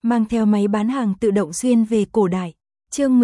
mang theo máy bán hàng tự động xuyên về cổ đại. Chương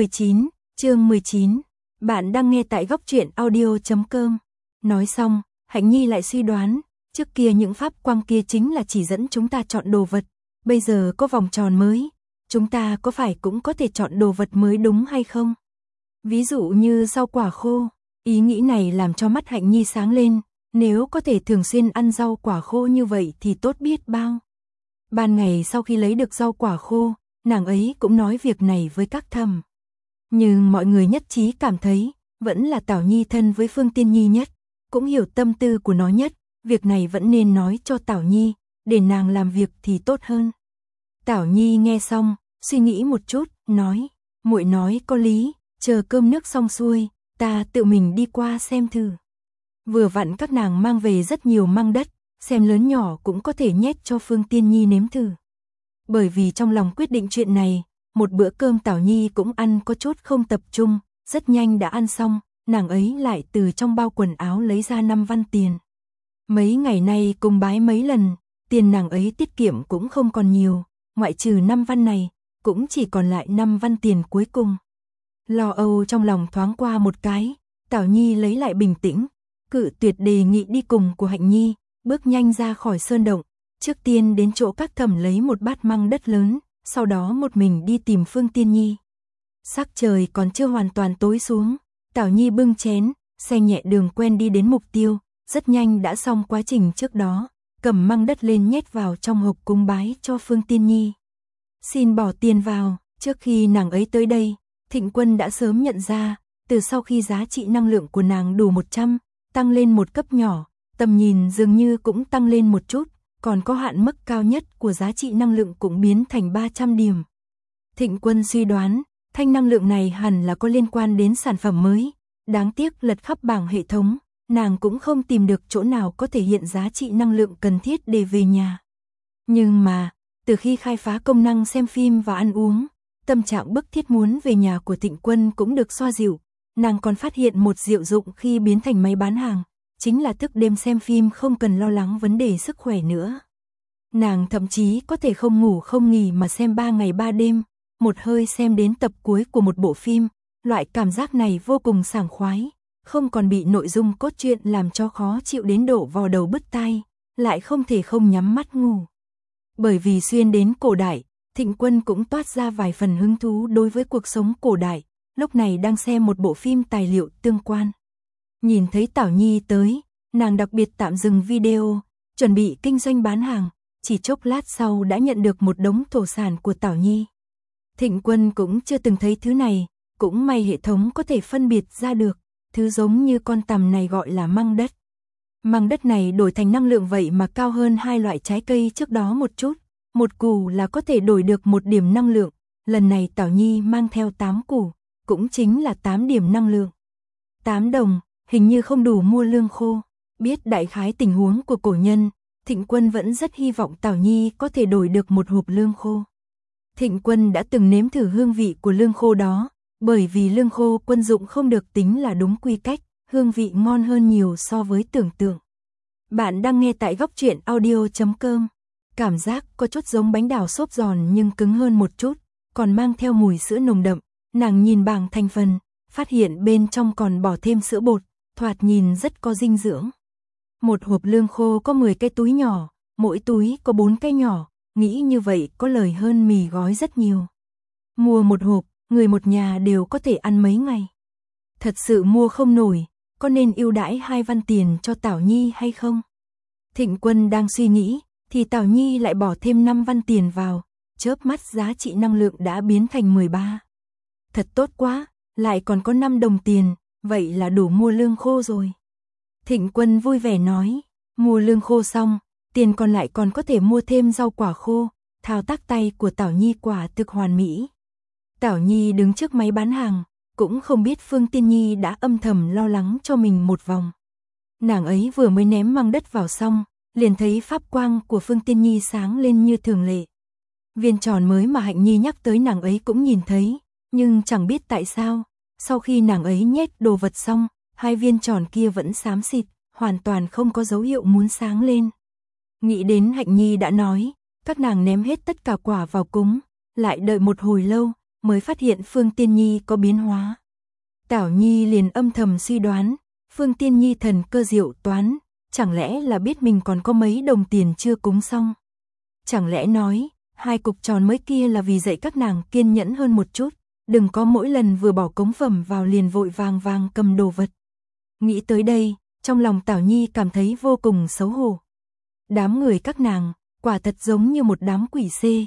19, bạn đang nghe tại góc truyện audio.com. Nói xong, Hạnh Nhi lại suy đoán, trước kia những pháp quang kia chính là chỉ dẫn chúng ta chọn đồ vật, bây giờ có vòng tròn mới, chúng ta có phải cũng có thể chọn đồ vật mới đúng hay không? Ví dụ như rau quả khô, ý nghĩ này làm cho mắt Hạnh Nhi sáng lên, nếu có thể thường xuyên ăn rau quả khô như vậy thì tốt biết bao. Ban ngày sau khi lấy được rau quả khô, nàng ấy cũng nói việc này với các thầm. Nhưng mọi người nhất trí cảm thấy, vẫn là Tảo Nhi thân với Phương Tiên Nhi nhất, cũng hiểu tâm tư của nó nhất, việc này vẫn nên nói cho Tảo Nhi, để nàng làm việc thì tốt hơn. Tảo Nhi nghe xong, suy nghĩ một chút, nói, muội nói có lý, chờ cơm nước xong xuôi, ta tự mình đi qua xem thử. Vừa vặn các nàng mang về rất nhiều măng đất, xem lớn nhỏ cũng có thể nhét cho Phương Tiên Nhi nếm thử. Bởi vì trong lòng quyết định chuyện này, một bữa cơm Tảo Nhi cũng ăn có chút không tập trung, rất nhanh đã ăn xong, nàng ấy lại từ trong bao quần áo lấy ra 5 văn tiền. Mấy ngày nay cùng bái mấy lần, tiền nàng ấy tiết kiệm cũng không còn nhiều, ngoại trừ 5 văn này, cũng chỉ còn lại 5 văn tiền cuối cùng. Lo âu trong lòng thoáng qua một cái, Tảo Nhi lấy lại bình tĩnh, cự tuyệt đề nghị đi cùng của Hạnh Nhi, bước nhanh ra khỏi sơn động, trước tiên đến chỗ các thẩm lấy một bát măng đất lớn, sau đó một mình đi tìm Phương Tiên Nhi. Sắc trời còn chưa hoàn toàn tối xuống, Tảo Nhi bưng chén, xe nhẹ đường quen đi đến mục tiêu, rất nhanh đã xong quá trình trước đó, cầm măng đất lên nhét vào trong hộp cúng bái cho Phương Tiên Nhi. Xin bỏ tiền vào, trước khi nàng ấy tới đây, Thịnh Quân đã sớm nhận ra, từ sau khi giá trị năng lượng của nàng đủ 100, tăng lên một cấp nhỏ, tầm nhìn dường như cũng tăng lên một chút, còn có hạn mức cao nhất của giá trị năng lượng cũng biến thành 300 điểm. Thịnh Quân suy đoán, thanh năng lượng này hẳn là có liên quan đến sản phẩm mới, đáng tiếc lật khắp bảng hệ thống, nàng cũng không tìm được chỗ nào có thể hiện giá trị năng lượng cần thiết để về nhà. Nhưng mà, từ khi khai phá công năng xem phim và ăn uống, tâm trạng bức thiết muốn về nhà của Thịnh Quân cũng được xoa dịu, nàng còn phát hiện một diệu dụng khi biến thành máy bán hàng, chính là thức đêm xem phim không cần lo lắng vấn đề sức khỏe nữa. Nàng thậm chí có thể không ngủ không nghỉ mà xem 3 ngày 3 đêm, một hơi xem đến tập cuối của một bộ phim, loại cảm giác này vô cùng sảng khoái, không còn bị nội dung cốt truyện làm cho khó chịu đến độ vò đầu bứt tai, lại không thể không nhắm mắt ngủ. Bởi vì xuyên đến cổ đại, Thịnh Quân cũng toát ra vài phần hứng thú đối với cuộc sống cổ đại, lúc này đang xem một bộ phim tài liệu tương quan. Nhìn thấy Tảo Nhi tới, nàng đặc biệt tạm dừng video, chuẩn bị kinh doanh bán hàng, chỉ chốc lát sau đã nhận được một đống thổ sản của Tảo Nhi. Thịnh Quân cũng chưa từng thấy thứ này, cũng may hệ thống có thể phân biệt ra được, thứ giống như con tằm này gọi là măng đất. Măng đất này đổi thành năng lượng vậy mà cao hơn hai loại trái cây trước đó một chút, một củ là có thể đổi được 1 điểm năng lượng, lần này Tảo Nhi mang theo 8 củ, cũng chính là 8 điểm năng lượng. 8 đồng, hình như không đủ mua lương khô, biết đại khái tình huống của cổ nhân, Thịnh Quân vẫn rất hy vọng Tảo Nhi có thể đổi được một hộp lương khô. Thịnh Quân đã từng nếm thử hương vị của lương khô đó, bởi vì lương khô quân dụng không được tính là đúng quy cách, hương vị ngon hơn nhiều so với tưởng tượng. Bạn đang nghe tại góc truyện audio.com. Cảm giác có chút giống bánh đào xốp giòn nhưng cứng hơn một chút, còn mang theo mùi sữa nồng đậm. Nàng nhìn bảng thành phần, phát hiện bên trong còn bỏ thêm sữa bột, thoạt nhìn rất có dinh dưỡng. Một hộp lương khô có 10 cái túi nhỏ, mỗi túi có 4 cái nhỏ, nghĩ như vậy có lời hơn mì gói rất nhiều. Mua một hộp, người một nhà đều có thể ăn mấy ngày. Thật sự mua không nổi, có nên ưu đãi 2 văn tiền cho Tảo Nhi hay không? Thịnh Quân đang suy nghĩ, thì Tảo Nhi lại bỏ thêm 5 văn tiền vào, chớp mắt giá trị năng lượng đã biến thành 13. Thật tốt quá, lại còn có 5 đồng tiền, vậy là đủ mua lương khô rồi. Thịnh Quân vui vẻ nói, mua lương khô xong, tiền còn lại còn có thể mua thêm rau quả khô, thao tác tay của Tảo Nhi quả thực hoàn mỹ. Tảo Nhi đứng trước máy bán hàng, cũng không biết Phương Tiên Nhi đã âm thầm lo lắng cho mình một vòng. Nàng ấy vừa mới ném măng đất vào xong, liền thấy pháp quang của Phương Tiên Nhi sáng lên như thường lệ. Viên tròn mới mà Hạnh Nhi nhắc tới nàng ấy cũng nhìn thấy, nhưng chẳng biết tại sao, sau khi nàng ấy nhét đồ vật xong, 2 viên tròn kia vẫn xám xịt, hoàn toàn không có dấu hiệu muốn sáng lên. Nghĩ đến Hạnh Nhi đã nói, các nàng ném hết tất cả quả vào cúng, lại đợi một hồi lâu, mới phát hiện Phương Tiên Nhi có biến hóa. Tảo Nhi liền âm thầm suy đoán, Phương Tiên Nhi thần cơ diệu toán, chẳng lẽ là biết mình còn có mấy đồng tiền chưa cúng xong. Chẳng lẽ nói, 2 cục tròn mới kia là vì dạy các nàng kiên nhẫn hơn một chút, đừng có mỗi lần vừa bỏ cống phẩm vào liền vội vàng cầm đồ vật. Nghĩ tới đây, trong lòng Tảo Nhi cảm thấy vô cùng xấu hổ. Đám người các nàng, quả thật giống như một đám quỷ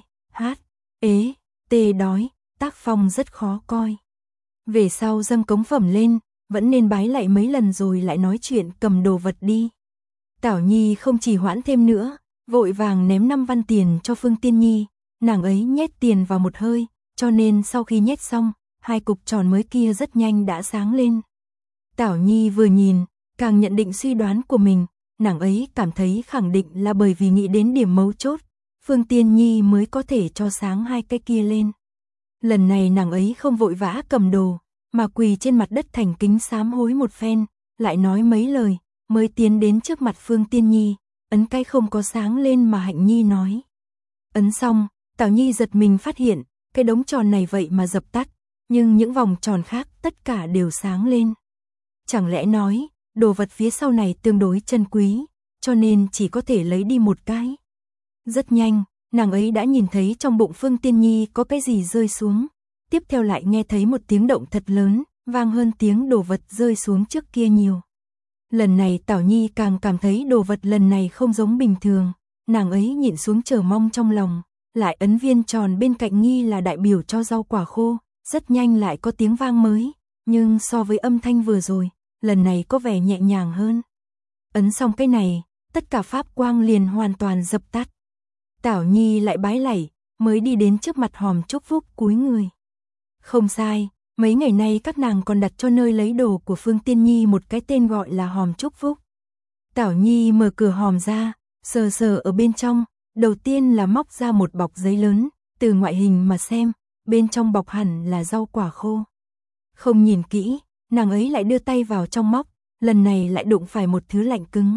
đói, tác phong rất khó coi. Về sau dâng cống phẩm lên, vẫn nên bái lại mấy lần rồi lại nói chuyện cầm đồ vật đi. Tảo Nhi không trì hoãn thêm nữa, vội vàng ném 5 văn tiền cho Phương Tiên Nhi, nàng ấy nhét tiền vào một hơi, cho nên sau khi nhét xong, 2 cục tròn mới kia rất nhanh đã sáng lên. Tảo Nhi vừa nhìn, càng nhận định suy đoán của mình, nàng ấy cảm thấy khẳng định là bởi vì nghĩ đến điểm mấu chốt, Phương Tiên Nhi mới có thể cho sáng 2 cái kia lên. Lần này nàng ấy không vội vã cầm đồ, mà quỳ trên mặt đất thành kính sám hối một phen, lại nói mấy lời, mới tiến đến trước mặt Phương Tiên Nhi, ấn cái không có sáng lên mà Hạnh Nhi nói. Ấn xong, Tảo Nhi giật mình phát hiện, cái đống tròn này vậy mà dập tắt, nhưng những vòng tròn khác tất cả đều sáng lên. Chẳng lẽ nói, đồ vật phía sau này tương đối chân quý, cho nên chỉ có thể lấy đi một cái. Rất nhanh, nàng ấy đã nhìn thấy trong bụng Phương Tiên Nhi có cái gì rơi xuống, tiếp theo lại nghe thấy một tiếng động thật lớn, vang hơn tiếng đồ vật rơi xuống trước kia nhiều. Lần này Tảo Nhi càng cảm thấy đồ vật lần này không giống bình thường, nàng ấy nhịn xuống chờ mong trong lòng, lại ấn viên tròn bên cạnh nghi là đại biểu cho rau quả khô, rất nhanh lại có tiếng vang mới, nhưng so với âm thanh vừa rồi, lần này có vẻ nhẹ nhàng hơn. Ấn xong cái này, tất cả pháp quang liền hoàn toàn dập tắt. Tảo Nhi lại bái lạy, mới đi đến trước mặt hòm chúc phúc cúi người. Không sai, mấy ngày nay các nàng còn đặt cho nơi lấy đồ của Phương Tiên Nhi một cái tên gọi là hòm chúc phúc. Tảo Nhi mở cửa hòm ra, sờ sờ ở bên trong, đầu tiên là móc ra một bọc giấy lớn, từ ngoại hình mà xem, bên trong bọc hẳn là rau quả khô. Không nhìn kỹ, nàng ấy lại đưa tay vào trong móc, lần này lại đụng phải một thứ lạnh cứng.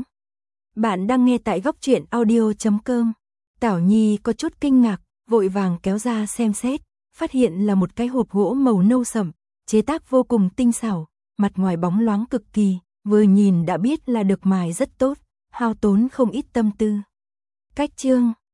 Bạn đang nghe tại Góc Truyện Audio.com. Tảo Nhi có chút kinh ngạc, vội vàng kéo ra xem xét, phát hiện là một cái hộp gỗ màu nâu sẫm, chế tác vô cùng tinh xảo, mặt ngoài bóng loáng cực kỳ, vừa nhìn đã biết là được mài rất tốt, hao tốn không ít tâm tư. Cách chương